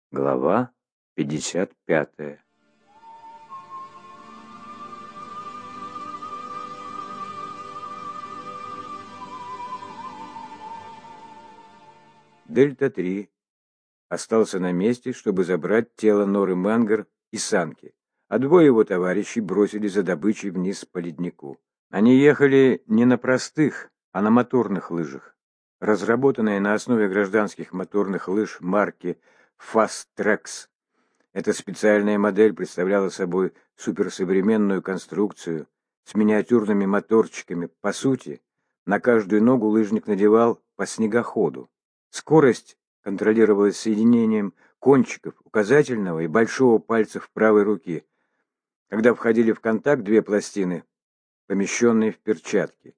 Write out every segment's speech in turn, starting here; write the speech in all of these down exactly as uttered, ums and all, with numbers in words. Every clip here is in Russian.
Глава пятьдесят пятая. Дельта-три остался на месте, чтобы забрать тело Норы Мангер и Санки, а двое его товарищей бросили за добычей вниз по леднику. Они ехали не на простых, а на моторных лыжах. Разработанная на основе гражданских моторных лыж марки Fastrax, эта специальная модель представляла собой суперсовременную конструкцию с миниатюрными моторчиками. По сути, на каждую ногу лыжник надевал по снегоходу. Скорость контролировалась соединением кончиков указательного и большого пальцев правой руки, когда входили в контакт две пластины, помещенные в перчатки.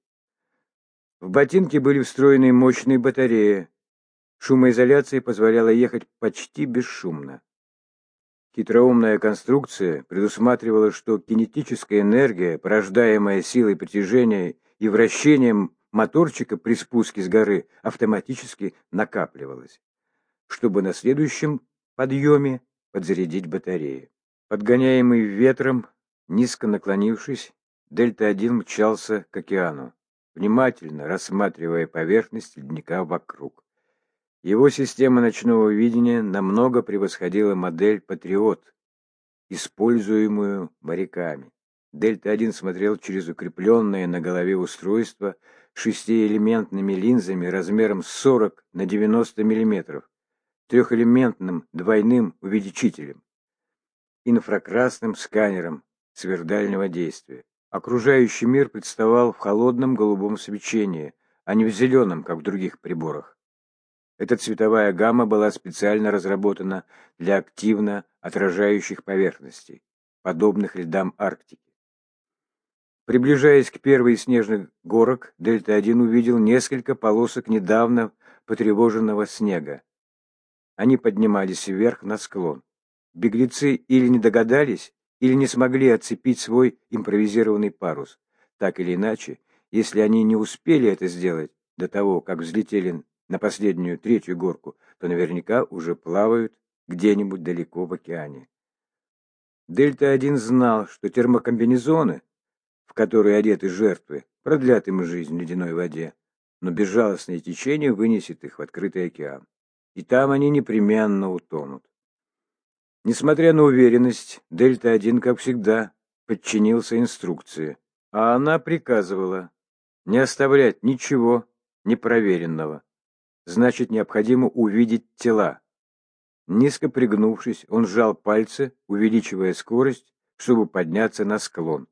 В ботинки были встроены мощные батареи. Шумоизоляция позволяла ехать почти бесшумно. Хитроумная конструкция предусматривала, что кинетическая энергия, порождаемая силой притяжения и вращением моторчика при спуске с горы, автоматически накапливалась, чтобы на следующем подъеме подзарядить батареи. Подгоняемый ветром, низко наклонившись, Дельта-один мчался к океану, внимательно рассматривая поверхность ледника вокруг. Его система ночного видения намного превосходила модель «Патриот», используемую моряками. Дельта-один смотрел через укрепленное на голове устройство шестиэлементными линзами размером сорок на девяносто миллиметров, трехэлементным двойным увеличителем, инфракрасным сканером сверхдальнего действия. Окружающий мир представал в холодном голубом свечении, а не в зеленом, как в других приборах. Эта цветовая гамма была специально разработана для активно отражающих поверхностей, подобных льдам Арктики. Приближаясь к первой из снежных горок, Дельта-один увидел несколько полосок недавно потревоженного снега. Они поднимались вверх на склон. Беглецы или не догадались, или не смогли отцепить свой импровизированный парус. Так или иначе, если они не успели это сделать до того, как взлетели на последнюю третью горку, то наверняка уже плавают где-нибудь далеко в океане. Дельта-один знал, что термокомбинезоны, в которые одеты жертвы, продлят им жизнь в ледяной воде, но безжалостное течение вынесет их в открытый океан. И там они непременно утонут. Несмотря на уверенность, Дельта-один, как всегда, подчинился инструкции, а она приказывала не оставлять ничего непроверенного. Значит, необходимо увидеть тела. Низко пригнувшись, он сжал пальцы, увеличивая скорость, чтобы подняться на склон.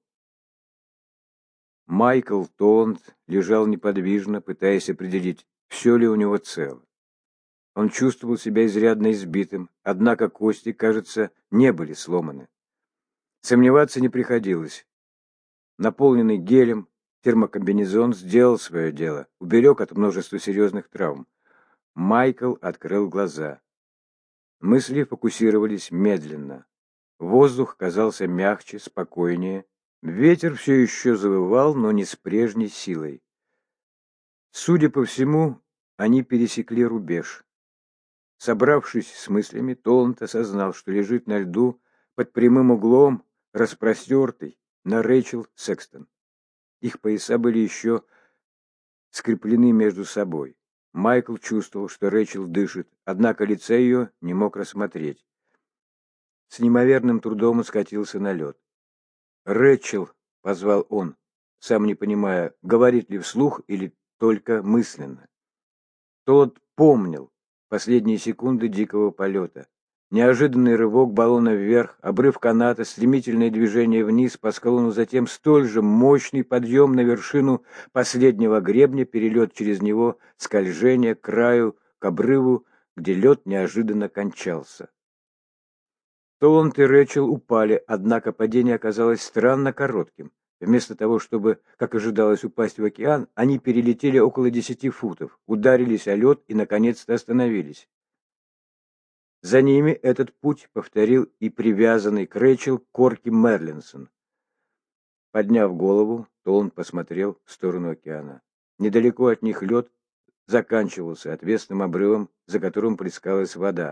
Майкл Толланд лежал неподвижно, пытаясь определить, все ли у него цело. Он чувствовал себя изрядно избитым, однако кости, кажется, не были сломаны. Сомневаться не приходилось. Наполненный гелем, термокомбинезон сделал свое дело, уберег от множества серьезных травм. Майкл открыл глаза. Мысли фокусировались медленно. Воздух казался мягче, спокойнее. Ветер все еще завывал, но не с прежней силой. Судя по всему, они пересекли рубеж. Собравшись с мыслями, Толланд осознал, что лежит на льду под прямым углом, распростертый, на Рэйчел Секстон. Их пояса были еще скреплены между собой. Майкл чувствовал, что Рэйчел дышит, однако лица ее не мог рассмотреть. С неимоверным трудом он скатился на лед. «Рэйчел!» — позвал он, сам не понимая, говорит ли вслух или только мысленно. Тот помнил последние секунды дикого полета. Неожиданный рывок баллона вверх, обрыв каната, стремительное движение вниз по склону, затем столь же мощный подъем на вершину последнего гребня, перелет через него, скольжение к краю, к обрыву, где лед неожиданно кончался. Толланд и Рэйчел упали, однако падение оказалось странно коротким. Вместо того, чтобы, как ожидалось, упасть в океан, они перелетели около десяти футов, ударились о лед и, наконец-то, остановились. За ними этот путь повторил и привязанный к Рэйчел Корки Мерлинсон. Подняв голову, Толланд посмотрел в сторону океана. Недалеко от них лед заканчивался отвесным обрывом, за которым плескалась вода,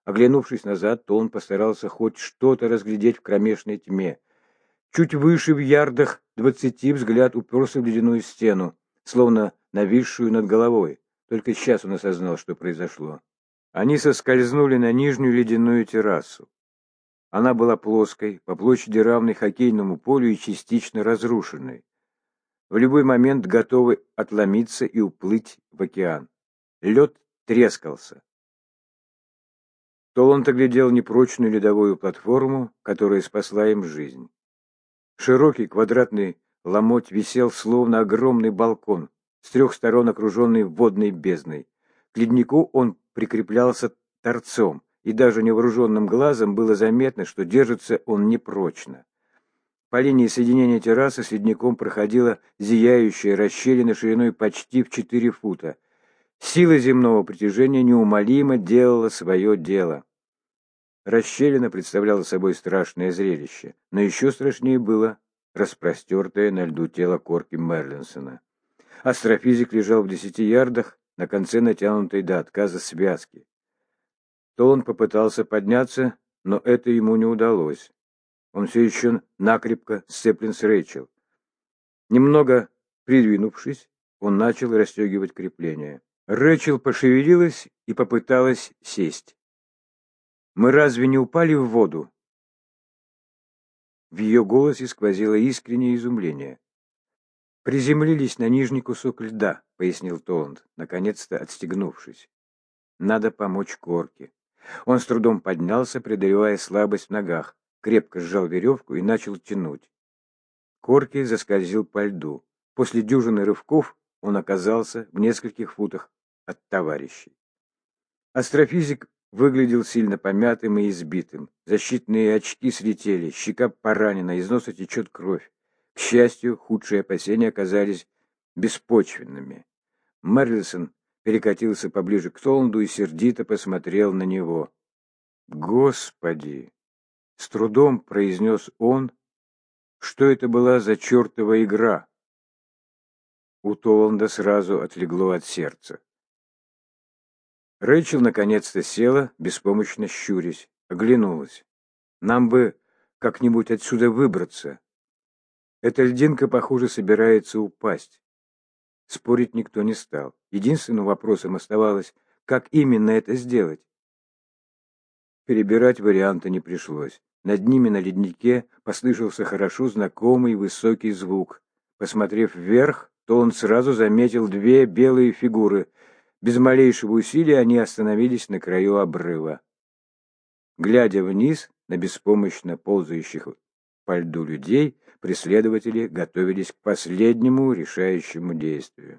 Оглянувшись назад, то он постарался хоть что-то разглядеть в кромешной тьме. Чуть выше, в ярдах двадцати, взгляд уперся в ледяную стену, словно нависшую над головой. Только сейчас он осознал, что произошло. Они соскользнули на нижнюю ледяную террасу. Она была плоской, по площади равной хоккейному полю и частично разрушенной. В любой момент готовы отломиться и уплыть в океан. Лед трескался. Толланд оглядел непрочную ледовую платформу, которая спасла им жизнь. Широкий квадратный ломоть висел, словно огромный балкон, с трех сторон окруженный водной бездной. К леднику он прикреплялся торцом, и даже невооруженным глазом было заметно, что держится он непрочно. По линии соединения террасы с ледником проходила зияющая расщелина шириной почти в четыре фута. Сила земного притяжения неумолимо делала свое дело. Расщелина представляла собой страшное зрелище, но еще страшнее было распростертое на льду тело Корки Мерлинсона. Астрофизик лежал в десяти ярдах на конце натянутой до отказа связки. То он попытался подняться, но это ему не удалось. Он все еще накрепко сцеплен с Рэйчел. Немного придвинувшись, он начал расстегивать крепление. Рэйчел пошевелилась и попыталась сесть. «Мы разве не упали в воду?» В ее голосе сквозило искреннее изумление. «Приземлились на нижний кусок льда», — пояснил Толланд, наконец-то отстегнувшись. «Надо помочь Корке». Он с трудом поднялся, преодолевая слабость в ногах, крепко сжал веревку и начал тянуть. Корки заскользил по льду. После дюжины рывков он оказался в нескольких футах от товарищей. Астрофизик выглядел сильно помятым и избитым. Защитные очки слетели, щека поранена, из носа течет кровь. К счастью, худшие опасения оказались беспочвенными. Мерлисон перекатился поближе к Толланду и сердито посмотрел на него. «Господи!» — с трудом произнес он. «Что это была за чертова игра?» У Толланда сразу отлегло от сердца. Рэйчел наконец-то села, беспомощно щурясь, оглянулась. «Нам бы как-нибудь отсюда выбраться. Эта льдинка, похоже, собирается упасть». Спорить никто не стал. Единственным вопросом оставалось, как именно это сделать. Перебирать варианты не пришлось. Над ними на леднике послышался хорошо знакомый высокий звук. Посмотрев вверх, то он сразу заметил две белые фигуры. Без малейшего усилия они остановились на краю обрыва. Глядя вниз на беспомощно ползающих по льду людей, преследователи готовились к последнему решающему действию.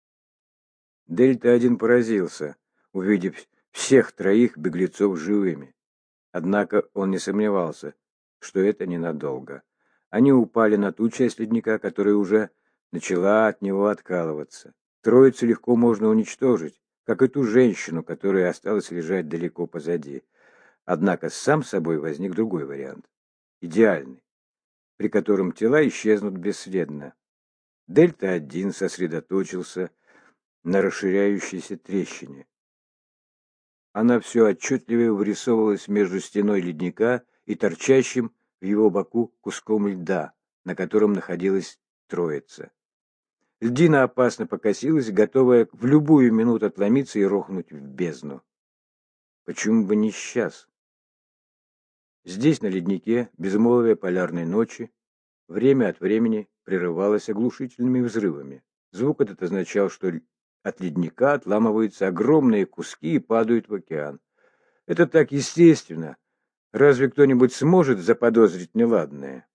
Дельта-один поразился, увидев всех троих беглецов живыми. Однако он не сомневался, что это ненадолго. Они упали на ту часть ледника, которая уже начала от него откалываться. Троицу легко можно уничтожить, как и ту женщину, которая осталась лежать далеко позади. Однако сам собой возник другой вариант, идеальный, при котором тела исчезнут бесследно. Дельта-один сосредоточился на расширяющейся трещине. Она все отчетливее вырисовывалась между стеной ледника и торчащим в его боку куском льда, на котором находилась троица. Льдина опасно покосилась, готовая в любую минуту отломиться и рухнуть в бездну. Почему бы не сейчас? Здесь, на леднике, безмолвие полярной ночи время от времени прерывалось оглушительными взрывами. Звук этот означал, что от ледника отламываются огромные куски и падают в океан. Это так естественно. Разве кто-нибудь сможет заподозрить неладное?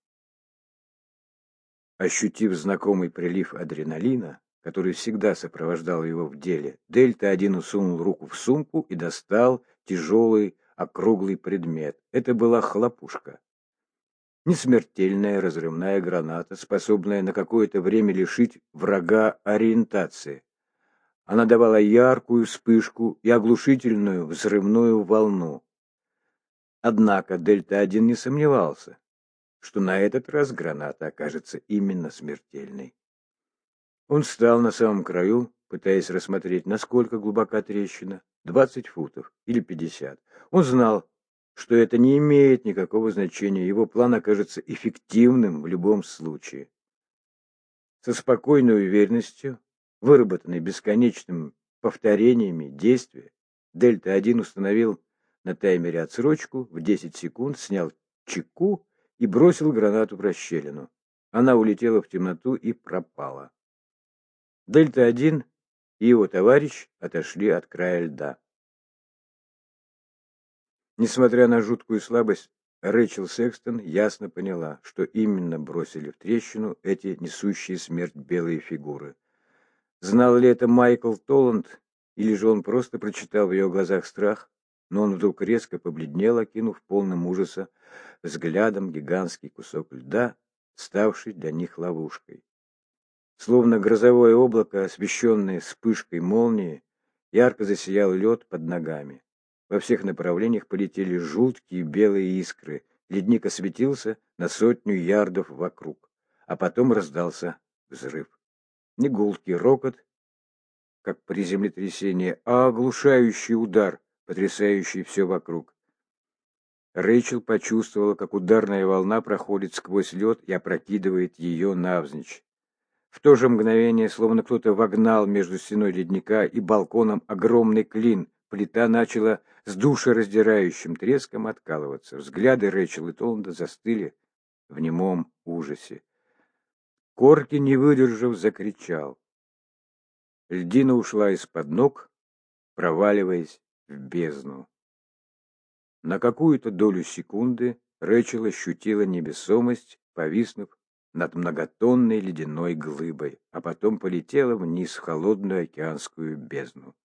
Ощутив знакомый прилив адреналина, который всегда сопровождал его в деле, Дельта-один усунул руку в сумку и достал тяжелый округлый предмет. Это была хлопушка. Несмертельная разрывная граната, способная на какое-то время лишить врага ориентации. Она давала яркую вспышку и оглушительную взрывную волну. Однако Дельта-один не сомневался, что на этот раз граната окажется именно смертельной. Он встал на самом краю, пытаясь рассмотреть, насколько глубока трещина. двадцать футов или пятьдесят. Он знал, что это не имеет никакого значения, его план окажется эффективным в любом случае. Со спокойной уверенностью, выработанной бесконечными повторениями действия, Дельта-один установил на таймере отсрочку в десять секунд, снял чеку и бросил гранату в расщелину. Она улетела в темноту и пропала. Дельта-один и его товарищ отошли от края льда. Несмотря на жуткую слабость, Рэйчел Секстон ясно поняла, что именно бросили в трещину эти несущие смерть белые фигуры. Знал ли это Майкл Толланд, или же он просто прочитал в ее глазах страх, но он вдруг резко побледнел, окинув полным ужаса взглядом гигантский кусок льда, ставший для них ловушкой. Словно грозовое облако, освещенное вспышкой молнии, ярко засиял лед под ногами. Во всех направлениях полетели жуткие белые искры, ледник осветился на сотню ярдов вокруг, а потом раздался взрыв. Не гулкий рокот, как при землетрясении, а оглушающий удар, потрясающий все вокруг. Рэйчел почувствовала, как ударная волна проходит сквозь лед и опрокидывает ее навзничь. В то же мгновение, словно кто-то вогнал между стеной ледника и балконом огромный клин, плита начала с душераздирающим треском откалываться. Взгляды Рэйчел и Толланда застыли в немом ужасе. Корки, не выдержав, закричал. Льдина ушла из-под ног, проваливаясь в бездну. На какую-то долю секунды Рэйчел ощутила невесомость, повиснув над многотонной ледяной глыбой, а потом полетела вниз в холодную океанскую бездну.